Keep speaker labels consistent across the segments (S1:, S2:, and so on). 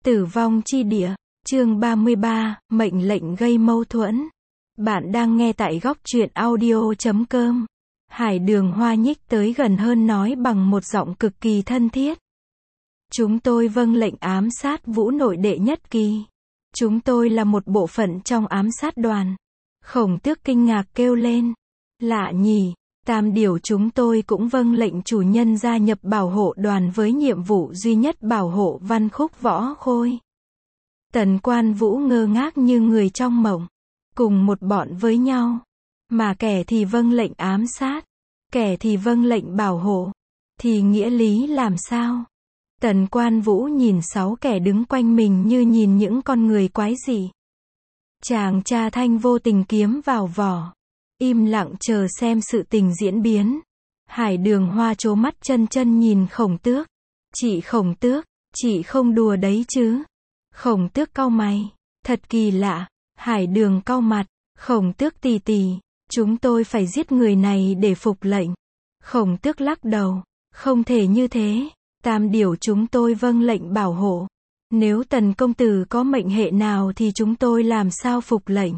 S1: Tử vong chi địa, chương 33, mệnh lệnh gây mâu thuẫn. Bạn đang nghe tại góc truyện audio.com. Hải Đường Hoa nhích tới gần hơn nói bằng một giọng cực kỳ thân thiết. Chúng tôi vâng lệnh ám sát Vũ nội đệ nhất kỳ. Chúng tôi là một bộ phận trong ám sát đoàn. Khổng Tước kinh ngạc kêu lên. Lạ nhỉ, Tam Điểu chúng tôi cũng vâng lệnh chủ nhân gia nhập bảo hộ đoàn với nhiệm vụ duy nhất bảo hộ Văn Khúc Võ Khôi. Tần Quan Vũ ngơ ngác như người trong mộng. Cùng một bọn với nhau. Mà kẻ thì vâng lệnh ám sát. Kẻ thì vâng lệnh bảo hộ. Thì nghĩa lý làm sao? Tần Quan Vũ nhìn 6 kẻ đứng quanh mình như nhìn những con người quái dị. Chàng tra thanh vô tình kiếm vào vỏ. Im lặng chờ xem sự tình diễn biến. Hải Đường Hoa trố mắt chân chân nhìn Khổng Tước. Chị Khổng Tước, chị không đùa đấy chứ? Khổng Tước cau mày. Thật kỳ lạ. Hải Đường cau mặt. Khổng Tước tì tì, chúng tôi phải giết người này để phục lệnh. Khổng Tước lắc đầu. Không thể như thế. Tam Điểu chúng tôi vâng lệnh bảo hộ. Nếu Tần công tử có mệnh hệ nào thì chúng tôi làm sao phục lệnh?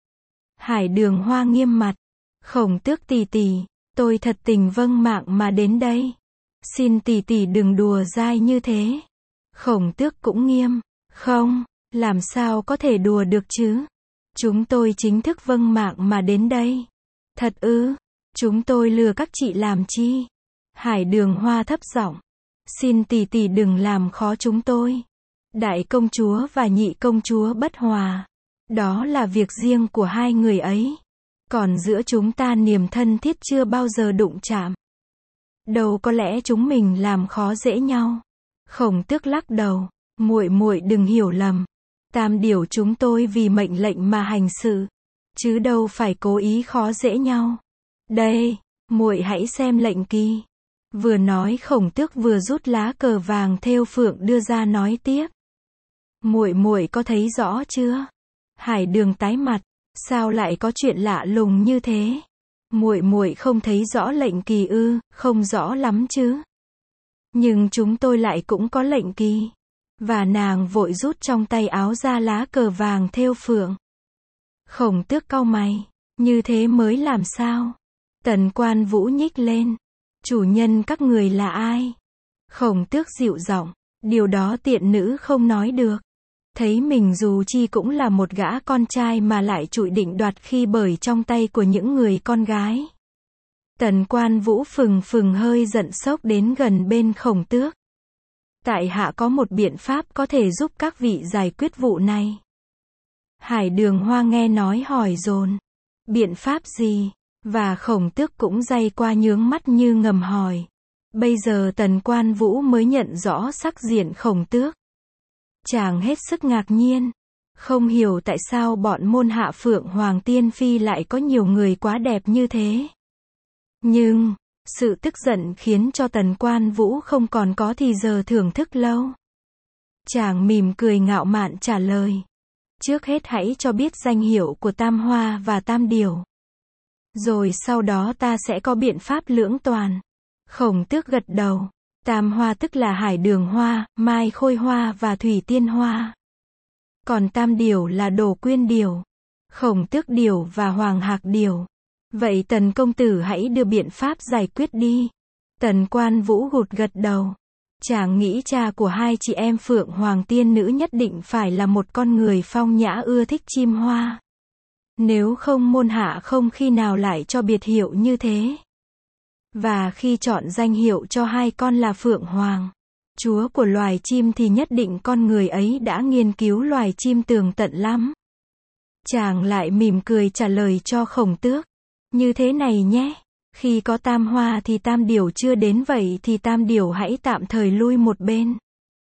S1: Hải Đường Hoa nghiêm mặt. Khổng Tước tì tì, tôi thật tình vâng mạng mà đến đây. Xin tì tì đừng đùa dai như thế. Khổng Tước cũng nghiêm. Không, làm sao có thể đùa được chứ? Chúng tôi chính thức vâng mạng mà đến đây. Thật ư? Chúng tôi lừa các chị làm chi? Hải Đường Hoa thấp giọng. Xin tì tì đừng làm khó chúng tôi. Đại công chúa và nhị công chúa bất hòa. Đó là việc riêng của hai người ấy. Còn giữa chúng ta niềm thân thiết chưa bao giờ đụng chạm. Đâu có lẽ chúng mình làm khó dễ nhau. Khổng Tước lắc đầu. Muội muội đừng hiểu lầm. Tam Điểu chúng tôi vì mệnh lệnh mà hành sự. Chứ đâu phải cố ý khó dễ nhau. Đây, muội hãy xem lệnh kỳ. Vừa nói Khổng Tước vừa rút lá cờ vàng thêu phượng đưa ra nói tiếp. Muội muội có thấy rõ chưa? Hải Đường tái mặt. Sao lại có chuyện lạ lùng như thế? Muội muội không thấy rõ lệnh kỳ ư? Không rõ lắm chứ. Nhưng chúng tôi lại cũng có lệnh kỳ. Và nàng vội rút trong tay áo ra lá cờ vàng thêu phượng. Khổng Tước cau mày. Như thế mới làm sao? Tần Quan Vũ nhích lên. Chủ nhân các người là ai? Khổng Tước dịu giọng. Điều đó tiện nữ không nói được. Thấy mình dù chi cũng là một gã con trai mà lại trụi định đoạt khi bởi trong tay của những người con gái. Tần Quan Vũ phừng phừng hơi giận sốc đến gần bên Khổng Tước. Tại hạ có một biện pháp có thể giúp các vị giải quyết vụ này. Hải Đường Hoa nghe nói hỏi dồn. Biện pháp gì? Và Khổng Tước cũng day qua nhướng mắt như ngầm hỏi. Bây giờ Tần Quan Vũ mới nhận rõ sắc diện Khổng Tước. Chàng hết sức ngạc nhiên. Không hiểu tại sao bọn môn hạ Phượng Hoàng Tiên Phi lại có nhiều người quá đẹp như thế. Nhưng, sự tức giận khiến cho Tần Quan Vũ không còn có thì giờ thưởng thức lâu. Chàng mỉm cười ngạo mạn trả lời. Trước hết hãy cho biết danh hiệu của Tam Hoa và Tam Điểu. Rồi sau đó ta sẽ có biện pháp lưỡng toàn. Khổng Tước gật đầu. Tam Hoa tức là Hải Đường Hoa, Mai Khôi Hoa và Thủy Tiên Hoa. Còn Tam Điểu là Đồ Quyên Điểu, Khổng Tước Điểu và Hoàng Hạc Điểu. Vậy Tần công tử hãy đưa biện pháp giải quyết đi. Tần Quan Vũ gật gật đầu. Chàng nghĩ cha của hai chị em Phượng Hoàng tiên nữ nhất định phải là một con người phong nhã ưa thích chim hoa. Nếu không môn hạ không khi nào lại cho biệt hiệu như thế. Và khi chọn danh hiệu cho hai con là Phượng Hoàng, chúa của loài chim thì nhất định con người ấy đã nghiên cứu loài chim tường tận lắm. Chàng lại mỉm cười trả lời cho Khổng Tước. Như thế này nhé, khi có Tam Hoa thì Tam Điểu chưa đến vậy thì Tam Điểu hãy tạm thời lui một bên.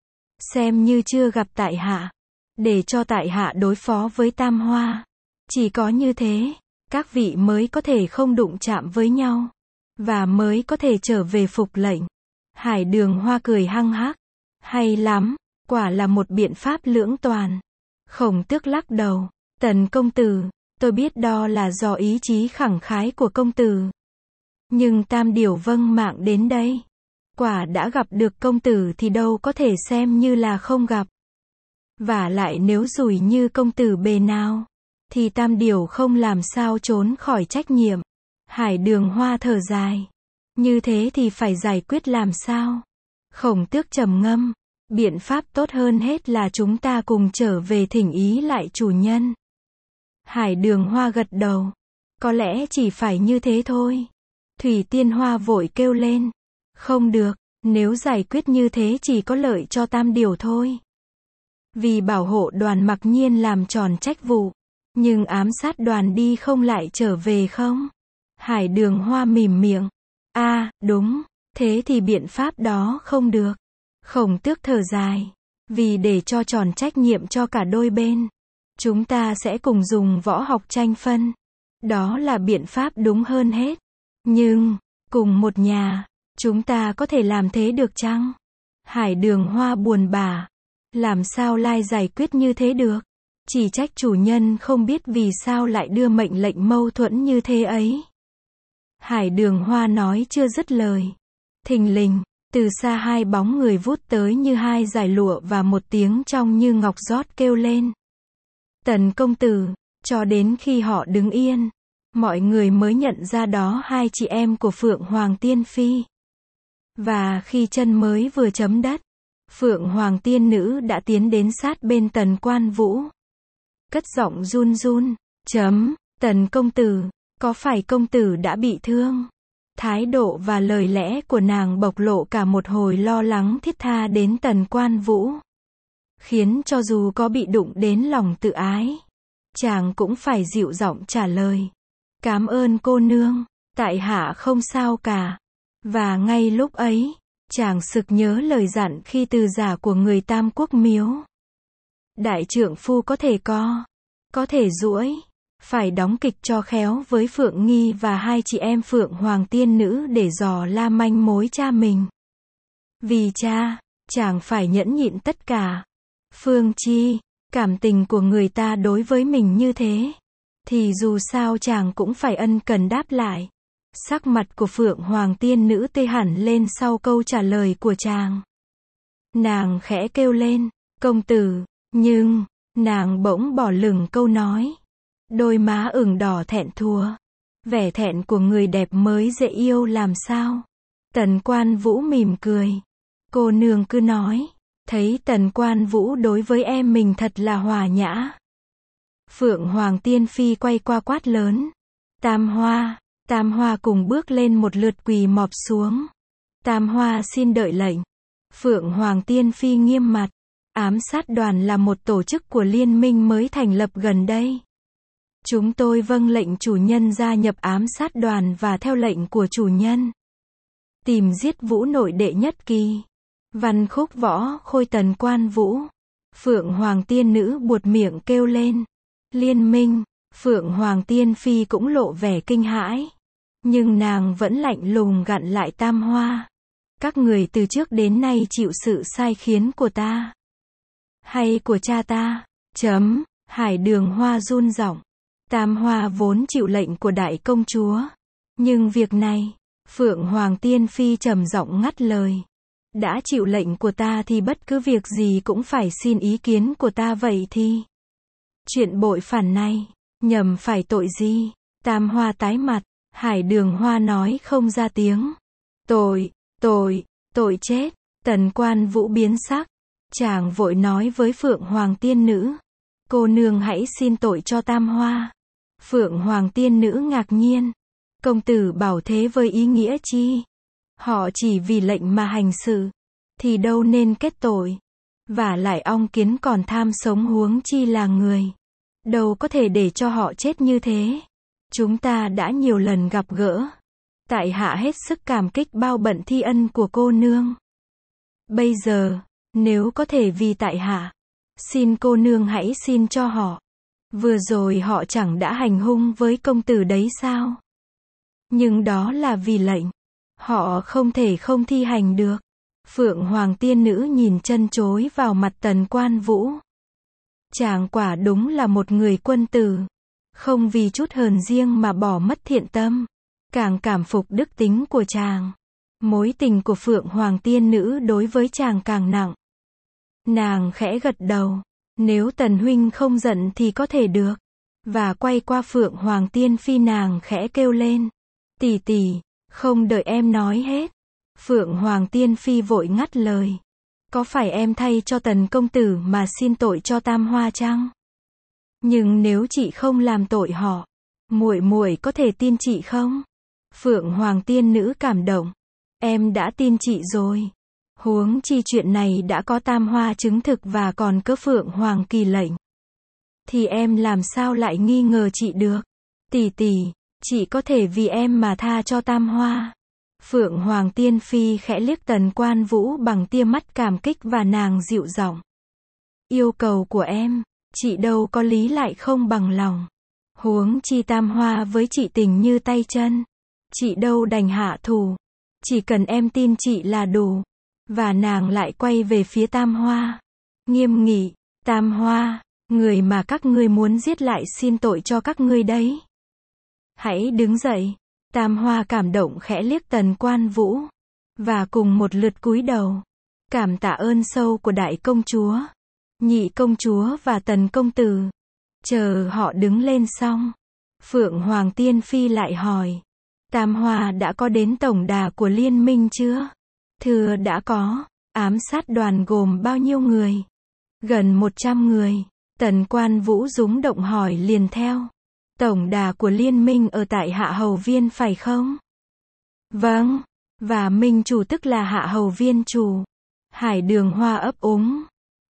S1: Xem như chưa gặp tại hạ. Để cho tại hạ đối phó với Tam Hoa. Chỉ có như thế, các vị mới có thể không đụng chạm với nhau. Và mới có thể trở về phục lệnh. Hải Đường Hoa cười hăng hắc. Hay lắm, quả là một biện pháp lưỡng toàn. Khổng Tước lắc đầu. Tần công tử, tôi biết đó là do ý chí khẳng khái của công tử. Nhưng Tam Điểu vâng mạng đến đây. Quả đã gặp được công tử thì đâu có thể xem như là không gặp. Vả lại nếu rủi như công tử bề nào, thì Tam Điểu không làm sao trốn khỏi trách nhiệm. Hải Đường Hoa thở dài. Như thế thì phải giải quyết làm sao? Khổng Tước trầm ngâm. Biện pháp tốt hơn hết là chúng ta cùng trở về thỉnh ý lại chủ nhân. Hải Đường Hoa gật đầu. Có lẽ chỉ phải như thế thôi. Thủy Tiên Hoa vội kêu lên. Không được, nếu giải quyết như thế chỉ có lợi cho Tam Điểu thôi. Vì bảo hộ Đoàn Mặc Nhiên làm tròn trách vụ. Nhưng ám sát Đoàn đi không lại trở về không? Hải Đường Hoa mỉm miệng. Đúng, thế thì biện pháp đó không được. Khổng Tước thở dài. Vì để cho tròn trách nhiệm cho cả đôi bên, chúng ta sẽ cùng dùng võ học tranh phân. Đó là biện pháp đúng hơn hết. Nhưng, cùng một nhà, chúng ta có thể làm thế được chăng? Hải Đường Hoa buồn bã. Làm sao lai giải quyết như thế được? Chỉ trách chủ nhân không biết vì sao lại đưa mệnh lệnh mâu thuẫn như thế ấy. Hải Đường Hoa nói chưa dứt lời. Thình lình, từ xa hai bóng người vút tới như hai dải lụa và một tiếng trong như ngọc rót kêu lên. Tần công tử, cho đến khi họ đứng yên, mọi người mới nhận ra đó hai chị em của Phượng Hoàng Tiên Phi. Và khi chân mới vừa chấm đất, Phượng Hoàng Tiên Nữ đã tiến đến sát bên Tần Quan Vũ. Cất giọng run run, Tần công tử, có phải công tử đã bị thương? Thái độ và lời lẽ của nàng bộc lộ cả một hồi lo lắng thiết tha đến Tần Quan Vũ. Khiến cho dù có bị đụng đến lòng tự ái, chàng cũng phải dịu giọng trả lời. Cảm ơn cô nương, tại hạ không sao cả. Và ngay lúc ấy, chàng sực nhớ lời dặn khi từ giả của người Tam Quốc Miếu. Đại trượng phu có thể duỗi, phải đóng kịch cho khéo với Phượng Nghi và hai chị em Phượng Hoàng Tiên Nữ để dò la manh mối cha mình. Vì cha, chàng phải nhẫn nhịn tất cả. Phương chi, cảm tình của người ta đối với mình như thế, thì dù sao chàng cũng phải ân cần đáp lại. Sắc mặt của Phượng Hoàng Tiên Nữ tê hẳn lên sau câu trả lời của chàng. Nàng khẽ kêu lên, công tử, nhưng, nàng bỗng bỏ lửng câu nói. Đôi má ửng đỏ thẹn thùa. Vẻ thẹn của người đẹp mới dễ yêu làm sao? Tần Quan Vũ mỉm cười. Cô nương cứ nói. Thấy Tần Quan Vũ đối với em mình thật là hòa nhã. Phượng Hoàng Tiên Phi quay qua quát lớn. Tam Hoa cùng bước lên một lượt quỳ mọp xuống. Tam Hoa xin đợi lệnh. Phượng Hoàng Tiên Phi nghiêm mặt. Ám sát đoàn là một tổ chức của liên minh mới thành lập gần đây. Chúng tôi vâng lệnh chủ nhân gia nhập ám sát đoàn và theo lệnh của chủ nhân. Tìm giết Vũ nội đệ nhất kỳ. Văn khúc võ khôi Tần Quan Vũ. Phượng Hoàng Tiên Nữ buột miệng kêu lên. Liên minh. Phượng Hoàng Tiên Phi cũng lộ vẻ kinh hãi. Nhưng nàng vẫn lạnh lùng gặn lại Tam Hoa. Các người từ trước đến nay chịu sự sai khiến của ta. Hay của cha ta. Hải Đường Hoa run giọng. Tam Hoa vốn chịu lệnh của đại công chúa. Nhưng việc này, Phượng Hoàng Tiên Phi trầm giọng ngắt lời. Đã chịu lệnh của ta thì bất cứ việc gì cũng phải xin ý kiến của ta vậy thì. Chuyện bội phản này, nhầm phải tội gì? Tam Hoa tái mặt, Hải Đường Hoa nói không ra tiếng. Tội chết. Tần Quan Vũ biến sắc. Chàng vội nói với Phượng Hoàng Tiên Nữ. Cô nương hãy xin tội cho Tam Hoa. Phượng Hoàng Tiên Nữ ngạc nhiên. Công tử bảo thế với ý nghĩa chi? Họ chỉ vì lệnh mà hành sự, thì đâu nên kết tội. Vả lại ong kiến còn tham sống huống chi là người. Đâu có thể để cho họ chết như thế. Chúng ta đã nhiều lần gặp gỡ. Tại hạ hết sức cảm kích bao bận thi ân của cô nương. Bây giờ, nếu có thể vì tại hạ, xin cô nương hãy xin cho họ. Vừa rồi họ chẳng đã hành hung với công tử đấy sao? Nhưng đó là vì lệnh. Họ không thể không thi hành được. Phượng Hoàng Tiên Nữ nhìn chân chối vào mặt Tần Quan Vũ. Chàng quả đúng là một người quân tử. Không vì chút hờn riêng mà bỏ mất thiện tâm. Càng cảm phục đức tính của chàng. Mối tình của Phượng Hoàng Tiên Nữ đối với chàng càng nặng. Nàng khẽ gật đầu. Nếu Tần huynh không giận thì có thể được. Và quay qua Phượng Hoàng Tiên Phi, nàng khẽ kêu lên. Tỷ tỷ, không đợi em nói hết. Phượng Hoàng Tiên Phi vội ngắt lời. Có phải em thay cho Tần công tử mà xin tội cho Tam Hoa chăng? Nhưng nếu chị không làm tội họ, muội muội có thể tin chị không? Phượng Hoàng Tiên Nữ cảm động. Em đã tin chị rồi. Huống chi chuyện này đã có Tam Hoa chứng thực và còn có Phượng Hoàng kỳ lệnh. Thì em làm sao lại nghi ngờ chị được? Tỷ tỷ, chị có thể vì em mà tha cho Tam Hoa. Phượng Hoàng Tiên Phi khẽ liếc Tần Quan Vũ bằng tia mắt cảm kích và nàng dịu giọng. Yêu cầu của em, chị đâu có lý lại không bằng lòng. Huống chi Tam Hoa với chị tình như tay chân. Chị đâu đành hạ thủ. Chỉ cần em tin chị là đủ. Và nàng lại quay về phía Tam Hoa. Nghiêm nghị, Tam Hoa, người mà các ngươi muốn giết lại xin tội cho các ngươi đấy. Hãy đứng dậy. Tam Hoa cảm động khẽ liếc Tần Quan Vũ. Và cùng một lượt cúi đầu. Cảm tạ ơn sâu của đại công chúa, nhị công chúa và Tần công tử. Chờ họ đứng lên xong, Phượng Hoàng Tiên Phi lại hỏi. Tam Hoa đã có đến tổng đà của liên minh chưa? Thưa đã có. Ám sát đoàn gồm bao nhiêu người? Gần 100 người. Tần Quan Vũ rúng động hỏi liền theo. Tổng đà của liên minh ở tại Hạ Hầu Viên phải không? Vâng. Và minh chủ tức là Hạ Hầu Viên chủ. Hải Đường Hoa ấp úng.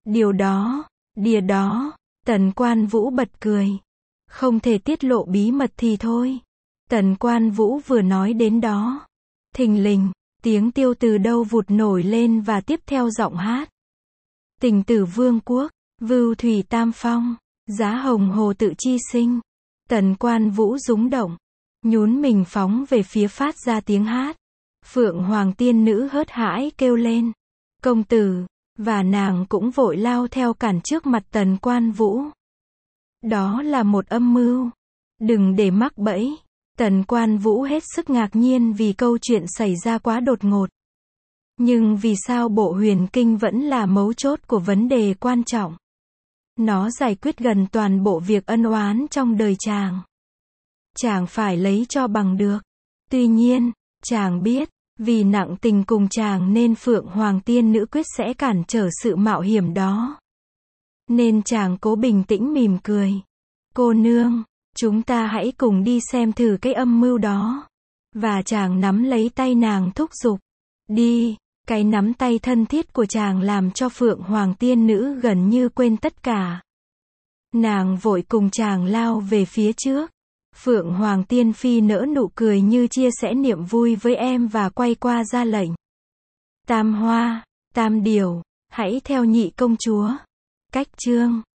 S1: Đìa đó. Tần Quan Vũ bật cười. Không thể tiết lộ bí mật thì thôi. Tần Quan Vũ vừa nói đến đó. Thình lình, tiếng tiêu từ đâu vụt nổi lên và tiếp theo giọng hát. Tình tử vương quốc, vưu thủy tam phong, giá hồng hồ tự chi sinh. Tần Quan Vũ rúng động, nhún mình phóng về phía phát ra tiếng hát. Phượng Hoàng Tiên Nữ hớt hãi kêu lên. Công tử, và nàng cũng vội lao theo cản trước mặt Tần Quan Vũ. Đó là một âm mưu. Đừng để mắc bẫy. Tần Quan Vũ hết sức ngạc nhiên vì câu chuyện xảy ra quá đột ngột. Nhưng vì sao bộ huyền kinh vẫn là mấu chốt của vấn đề quan trọng? Nó giải quyết gần toàn bộ việc ân oán trong đời chàng. Chàng phải lấy cho bằng được. Tuy nhiên, chàng biết, vì nặng tình cùng chàng nên Phượng Hoàng Tiên Nữ quyết sẽ cản trở sự mạo hiểm đó. Nên chàng cố bình tĩnh mỉm cười. Cô nương, chúng ta hãy cùng đi xem thử cái âm mưu đó. Và chàng nắm lấy tay nàng thúc giục. Đi. Cái nắm tay thân thiết của chàng làm cho Phượng Hoàng Tiên Nữ gần như quên tất cả. Nàng vội cùng chàng lao về phía trước. Phượng Hoàng Tiên Phi nở nụ cười như chia sẻ niềm vui với em và quay qua ra lệnh. Tam Hoa, Tam Điều, hãy theo nhị công chúa. Cách chương